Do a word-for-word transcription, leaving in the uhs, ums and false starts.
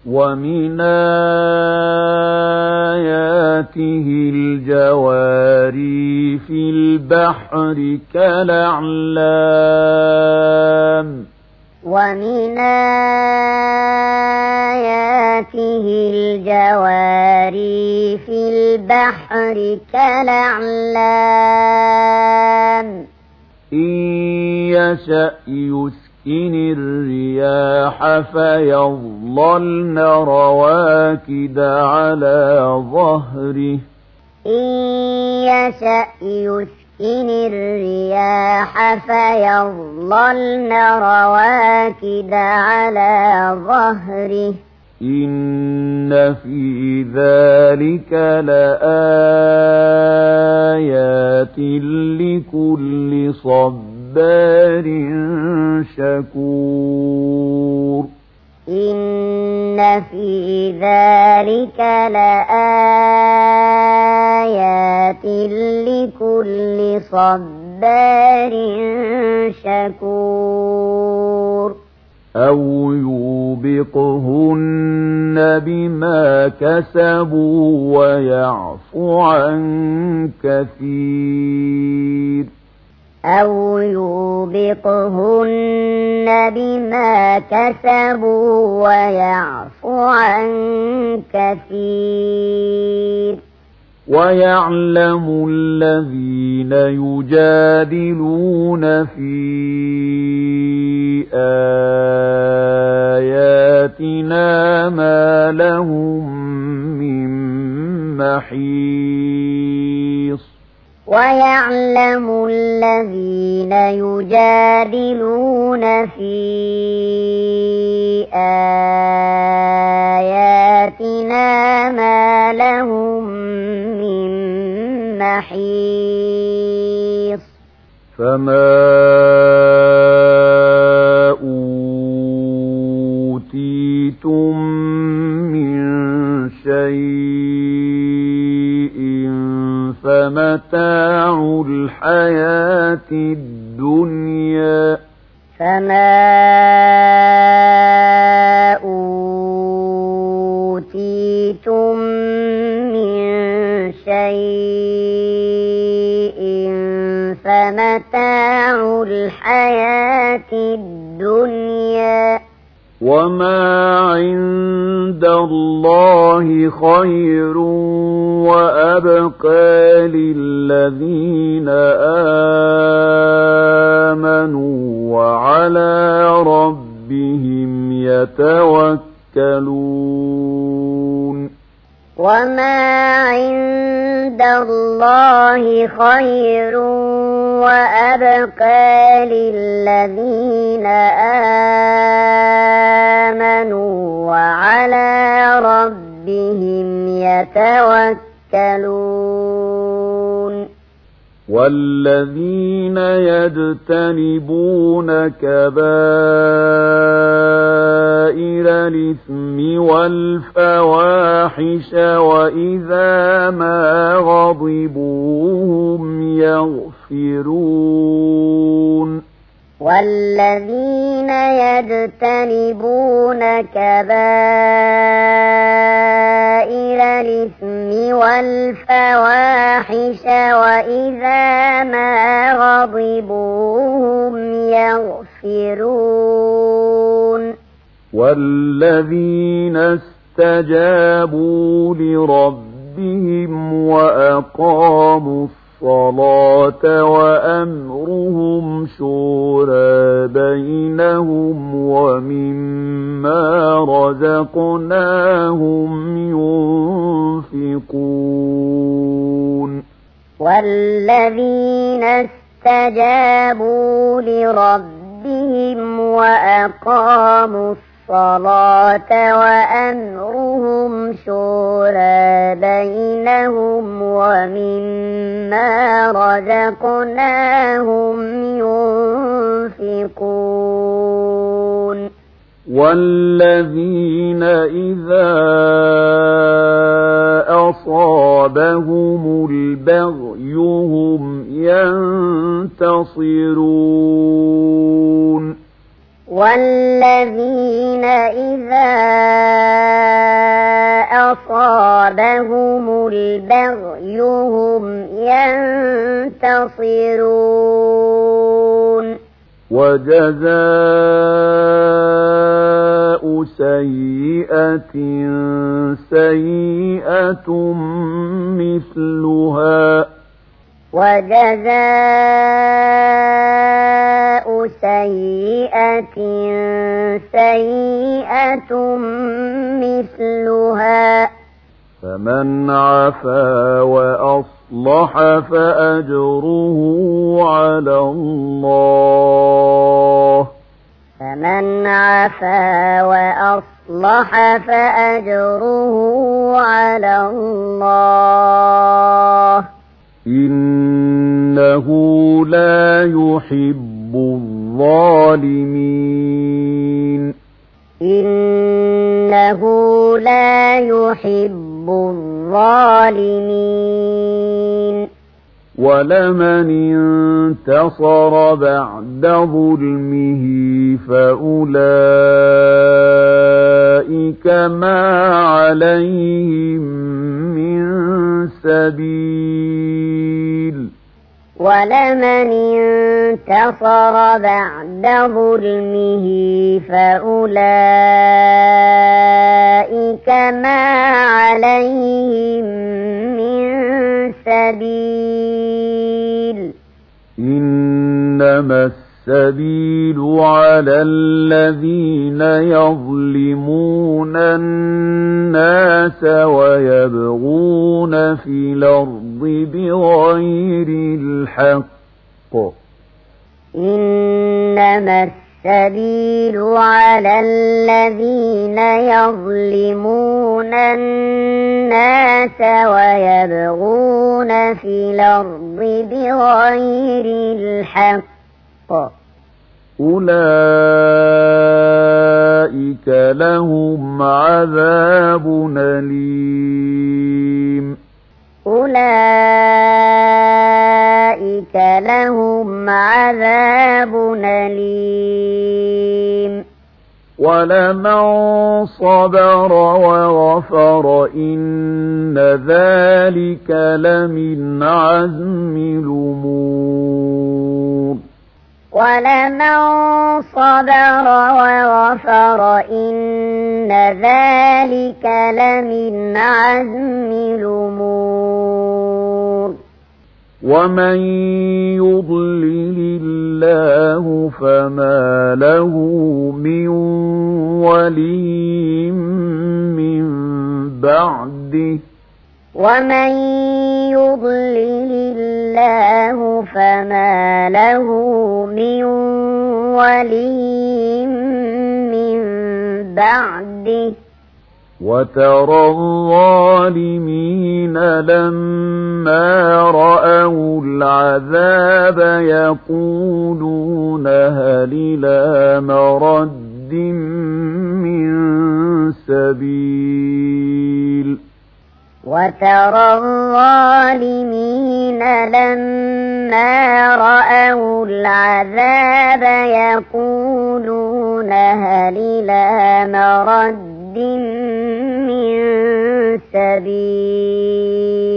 ومن آياته الجواري في البحر كالأعلام ومن آياته الجواري في البحر كالأعلام إن يشأ يسكن الرياح فيظللن رواكد على ظهره إن يشأ يسكن الرياح فيظللن رواكد على ظهره إن في ذلك لآيات لكل صبار شكور إن في ذلك لآيات لكل صبار شكور أو يوبقهن بما كسبوا ويعفو عن كثير أو يوبقهن بما كسبوا ويعفو عن كثير ويعلم الذين يجادلون في آياتنا ما لهم من محيص ويعلم الذين يجادلون في آياتنا ما لهم من محيص فما أوتيتم من شيء فمتاع الحياة الدنيا فما أوتيتم من شيء فمتاع الحياة الدنيا وما عند الله خير وأبقى للذين آمنوا وعلى ربهم يتوكلون وما عند الله خير وأبقى للذين آمنوا وعلى ربهم يتوكلون والذين يجتنبون كبائر الإثم والفواحش وإذا ما غضبوا هم يغفرون والذين يجتنبون كبائر الإثم والفواحش وإذا ما غضبوا هم يغفرون والذين استجابوا لربهم وأقاموا الصلاة وأمرهم شورى بينهم ومما رزقناهم ينفقون والذين استجابوا لربهم وأقاموا الصلاة وأمرهم شورى بينهم ومما رزقناهم ينفقون والذين إذا أصابهم البغي هم ينتصرون والذين إذا أصابهم البغي هم ينتصرون وجزاء سيئة سيئة مثلها وجزاء سيئة سيئة مثلها فمن عفا وأصلح فأجره على الله فمن عفا وأصلح فأجره على الله إنه لا يحب الظالمين إنه لا يحب الظالمين ولمن انتصر بعد ظلمه فأولئك ما عليهم من سبيل ولمن انتصر بعد ظلمه فأولئك ما عليهم من سبيل إنما السبيل على الذين يظلمون الناس ويبغون في الأرض بغير الحق إنما السبيل على الذين يظلمون الناس ويبغون في الأرض بغير الحق أولئك لهم عذاب أليم أولئك لهم عذاب أليم ولمن صبر وغفر إن ذلك لمن عزم الأمور ولمن صبر وغفر إن ذلك لمن عزم الأمور ومن يضلل الله فما له من ولي من بعده ومن يضلل الله فما له من ولي من بعده وترى الظالمين لما رأوا العذاب يقولون هل إلى مرد من سبيل وترى الظالمين لما رأوا العذاب يقولون هل إلى مرد من سبيل